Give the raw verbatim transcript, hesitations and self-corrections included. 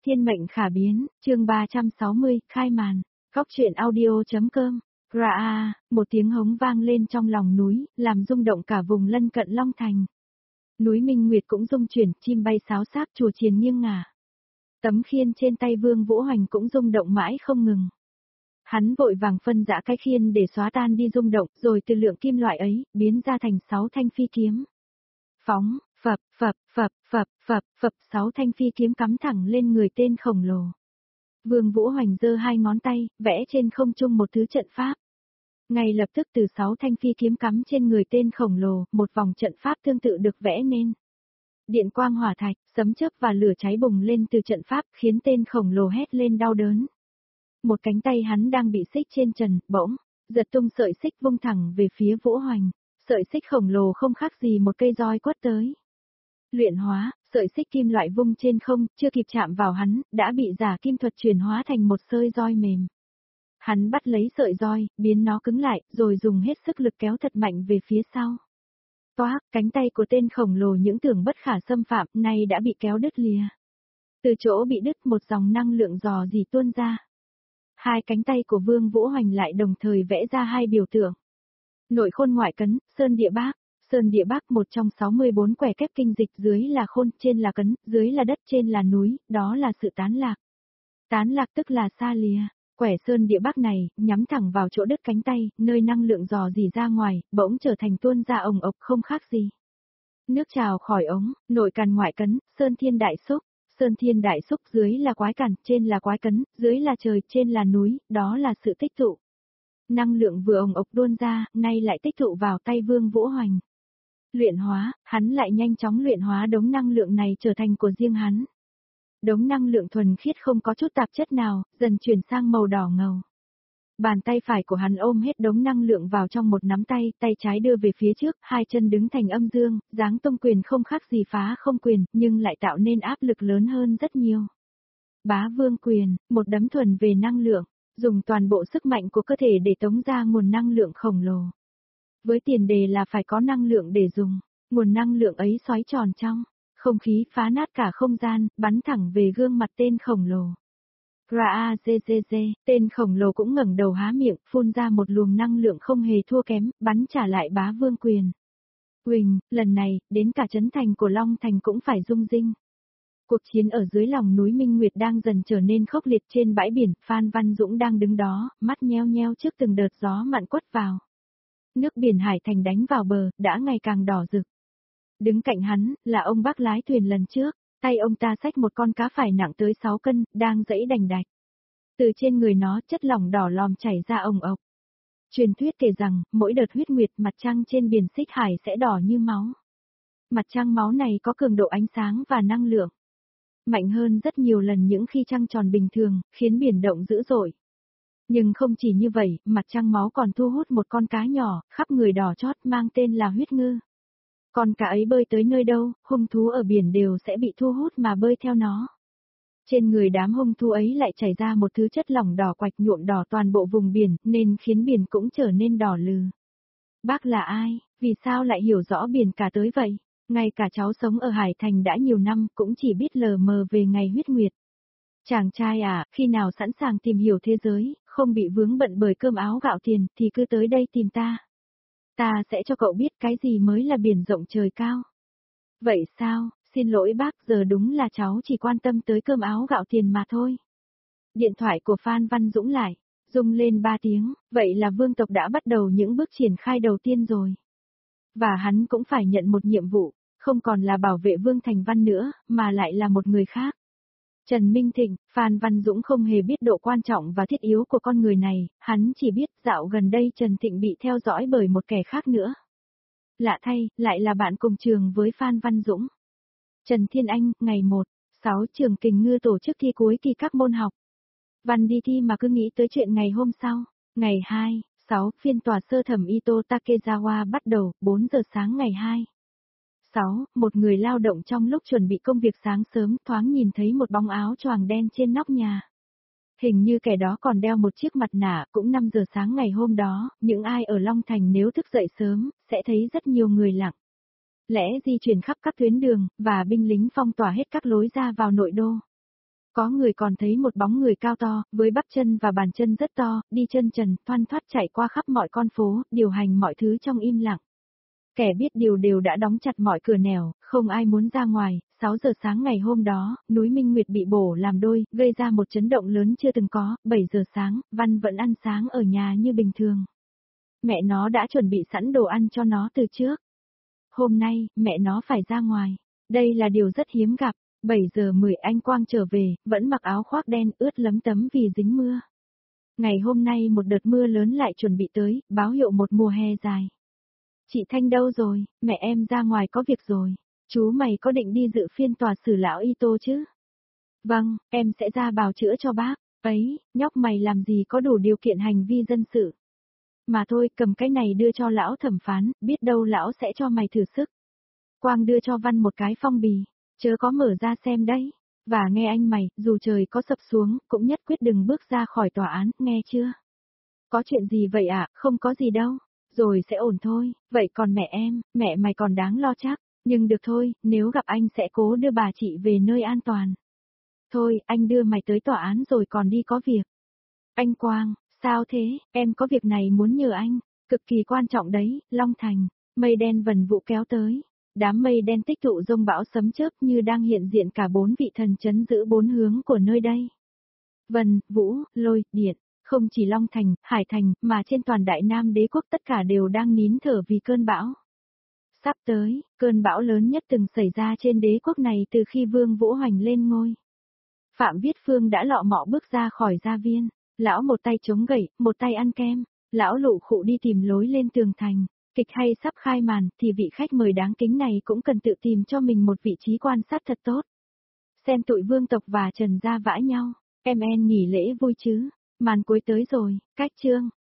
Thiên mệnh khả biến, chương ba trăm sáu mươi, khai màn. Góc truyện audio.com. Ra, một tiếng hống vang lên trong lòng núi, làm rung động cả vùng lân cận Long Thành. Núi Minh Nguyệt cũng rung chuyển, chim bay sáo xác, chùa chiền nghiêng ngả. Tấm khiên trên tay Vương Vũ Hoành cũng rung động mãi không ngừng. Hắn vội vàng phân dã cái khiên để xóa tan đi rung động, rồi từ lượng kim loại ấy, biến ra thành sáu thanh phi kiếm. Phóng, phập, phập, phập, phập, phập, phập, sáu thanh phi kiếm cắm thẳng lên người tên khổng lồ. Vương Vũ Hoành giơ hai ngón tay, vẽ trên không trung một thứ trận pháp. Ngay lập tức từ sáu thanh phi kiếm cắm trên người tên khổng lồ, một vòng trận pháp tương tự được vẽ nên. Điện quang hỏa thạch, sấm chớp và lửa cháy bùng lên từ trận pháp, khiến tên khổng lồ hét lên đau đớn. Một cánh tay hắn đang bị xích trên trần, bỗng giật tung sợi xích vung thẳng về phía Vũ Hoành. Sợi xích khổng lồ không khác gì một cây roi quất tới. Luyện hóa, sợi xích kim loại vung trên không, chưa kịp chạm vào hắn, đã bị giả kim thuật chuyển hóa thành một sợi roi mềm. Hắn bắt lấy sợi roi, biến nó cứng lại, rồi dùng hết sức lực kéo thật mạnh về phía sau. Toác, cánh tay của tên khổng lồ những tưởng bất khả xâm phạm, nay đã bị kéo đứt lìa. Từ chỗ bị đứt một dòng năng lượng rò rỉ tuôn ra. Hai cánh tay của Vương Vũ Hoành lại đồng thời vẽ ra hai biểu tượng. Nội khôn ngoại cấn, sơn địa bác. Sơn địa bác một trong sáu mươi bốn quẻ kép kinh dịch, dưới là khôn, trên là cấn, dưới là đất, trên là núi, đó là sự tán lạc. Tán lạc tức là xa lìa. Quẻ sơn địa bác này, nhắm thẳng vào chỗ đứt cánh tay, nơi năng lượng dò dỉ ra ngoài, bỗng trở thành tuôn ra ồng ộc không khác gì. Nước trào khỏi ống, nội càn ngoại cấn, sơn thiên đại xúc. Sơn thiên đại xúc, dưới là quái càn, trên là quái cấn, dưới là trời, trên là núi, đó là sự tích tụ. Năng lượng vừa ồng ộc tuôn ra, nay lại tích tụ vào tay Vương Vũ Hoành. Luyện hóa, hắn lại nhanh chóng luyện hóa đống năng lượng này trở thành của riêng hắn. Đống năng lượng thuần khiết không có chút tạp chất nào, dần chuyển sang màu đỏ ngầu. Bàn tay phải của hắn ôm hết đống năng lượng vào trong một nắm tay, tay trái đưa về phía trước, hai chân đứng thành âm dương, dáng tung quyền không khác gì phá không quyền, nhưng lại tạo nên áp lực lớn hơn rất nhiều. Bá vương quyền, một đấm thuần về năng lượng, dùng toàn bộ sức mạnh của cơ thể để tống ra nguồn năng lượng khổng lồ. Với tiền đề là phải có năng lượng để dùng, nguồn năng lượng ấy xoáy tròn trong không khí, phá nát cả không gian, bắn thẳng về gương mặt tên khổng lồ. Ra Zzz, tên khổng lồ cũng ngẩng đầu há miệng, phun ra một luồng năng lượng không hề thua kém, bắn trả lại bá vương quyền. Quỳnh, lần này, đến cả trấn thành của Long Thành cũng phải rung rinh. Cuộc chiến ở dưới lòng núi Minh Nguyệt đang dần trở nên khốc liệt. Trên bãi biển, Phan Văn Dũng đang đứng đó, mắt nheo nheo trước từng đợt gió mặn quất vào. Nước biển Hải Thành đánh vào bờ, đã ngày càng đỏ rực. Đứng cạnh hắn, là ông bác lái thuyền lần trước, tay ông ta xách một con cá phải nặng tới sáu cân, đang giãy đành đạch. Từ trên người nó, chất lỏng đỏ lòm chảy ra ồng ộc. Truyền thuyết kể rằng, mỗi đợt huyết nguyệt, mặt trăng trên biển Xích Hải sẽ đỏ như máu. Mặt trăng máu này có cường độ ánh sáng và năng lượng mạnh hơn rất nhiều lần những khi trăng tròn bình thường, khiến biển động dữ dội. Nhưng không chỉ như vậy, mặt trăng máu còn thu hút một con cá nhỏ, khắp người đỏ chót, mang tên là huyết ngư. Con cá ấy bơi tới nơi đâu, hung thú ở biển đều sẽ bị thu hút mà bơi theo nó. Trên người đám hung thú ấy lại chảy ra một thứ chất lỏng đỏ quạch nhuộm đỏ toàn bộ vùng biển, nên khiến biển cũng trở nên đỏ lừ. Bác là ai, vì sao lại hiểu rõ biển cả tới vậy? Ngay cả cháu sống ở Hải Thành đã nhiều năm, cũng chỉ biết lờ mờ về ngày huyết nguyệt. Chàng trai à, khi nào sẵn sàng tìm hiểu thế giới, không bị vướng bận bởi cơm áo gạo tiền, thì cứ tới đây tìm ta. Ta sẽ cho cậu biết cái gì mới là biển rộng trời cao. Vậy sao, xin lỗi bác, giờ đúng là cháu chỉ quan tâm tới cơm áo gạo tiền mà thôi. Điện thoại của Phan Văn Dũng lại, rung lên ba tiếng, vậy là vương tộc đã bắt đầu những bước triển khai đầu tiên rồi. Và hắn cũng phải nhận một nhiệm vụ, không còn là bảo vệ Vương Thành Văn nữa, mà lại là một người khác. Trần Minh Thịnh, Phan Văn Dũng không hề biết độ quan trọng và thiết yếu của con người này, hắn chỉ biết dạo gần đây Trần Thịnh bị theo dõi bởi một kẻ khác nữa. Lạ thay, lại là bạn cùng trường với Phan Văn Dũng. Trần Thiên Anh, ngày một, sáu trường Kình Ngư tổ chức thi cuối kỳ các môn học. Văn đi thi mà cứ nghĩ tới chuyện ngày hôm sau. Ngày hai, sáu, phiên tòa sơ thẩm Ito Takezawa bắt đầu, bốn giờ sáng ngày hai. sáu, một người lao động trong lúc chuẩn bị công việc sáng sớm thoáng nhìn thấy một bóng áo choàng đen trên nóc nhà. Hình như kẻ đó còn đeo một chiếc mặt nạ, cũng năm giờ sáng ngày hôm đó, những ai ở Long Thành nếu thức dậy sớm, sẽ thấy rất nhiều người lặng lẽ di chuyển khắp các tuyến đường, và binh lính phong tỏa hết các lối ra vào nội đô. Có người còn thấy một bóng người cao to, với bắp chân và bàn chân rất to, đi chân trần, thoăn thoắt chạy qua khắp mọi con phố, điều hành mọi thứ trong im lặng. Kẻ biết điều đều đã đóng chặt mọi cửa nẻo, không ai muốn ra ngoài. Sáu giờ sáng ngày hôm đó, núi Minh Nguyệt bị bổ làm đôi, gây ra một chấn động lớn chưa từng có. Bảy giờ sáng, Văn vẫn ăn sáng ở nhà như bình thường. Mẹ nó đã chuẩn bị sẵn đồ ăn cho nó từ trước. Hôm nay, mẹ nó phải ra ngoài. Đây là điều rất hiếm gặp. Bảy giờ mười anh Quang trở về, vẫn mặc áo khoác đen ướt lấm tấm vì dính mưa. Ngày hôm nay một đợt mưa lớn lại chuẩn bị tới, báo hiệu một mùa hè dài. Chị Thanh đâu rồi, mẹ em ra ngoài có việc rồi. Chú mày có định đi dự phiên tòa xử lão Y Tô chứ? Vâng, em sẽ ra bào chữa cho bác. Ấy, nhóc mày làm gì có đủ điều kiện hành vi dân sự. Mà thôi, cầm cái này đưa cho lão thẩm phán, biết đâu lão sẽ cho mày thử sức. Quang đưa cho Văn một cái phong bì, chớ có mở ra xem đấy. Và nghe anh mày, dù trời có sập xuống, cũng nhất quyết đừng bước ra khỏi tòa án, nghe chưa? Có chuyện gì vậy ạ, à? Không có gì đâu. Rồi sẽ ổn thôi, vậy còn mẹ em, mẹ mày còn đáng lo chắc. Nhưng được thôi, nếu gặp anh sẽ cố đưa bà chị về nơi an toàn. Thôi, anh đưa mày tới tòa án rồi còn đi có việc. Anh Quang, sao thế, em có việc này muốn nhờ anh, cực kỳ quan trọng đấy, Long Thành, mây đen vần vụ kéo tới. Đám mây đen tích tụ rông bão sấm chớp như đang hiện diện cả bốn vị thần trấn giữ bốn hướng của nơi đây. Vần, vũ, lôi, điện, không chỉ Long Thành, Hải Thành, mà trên toàn Đại Nam đế quốc tất cả đều đang nín thở vì cơn bão. Sắp tới, cơn bão lớn nhất từng xảy ra trên đế quốc này từ khi Vương Vũ Hoành lên ngôi. Phạm Viết Phương đã lọ mọ bước ra khỏi gia viên, lão một tay chống gậy, một tay ăn kem, lão lụ khụ đi tìm lối lên tường thành. Kịch hay sắp khai màn thì vị khách mời đáng kính này cũng cần tự tìm cho mình một vị trí quan sát thật tốt. Xem tụi Vương tộc và Trần gia vãi nhau, em en nghỉ lễ vui chứ, màn cuối tới rồi, cách chương.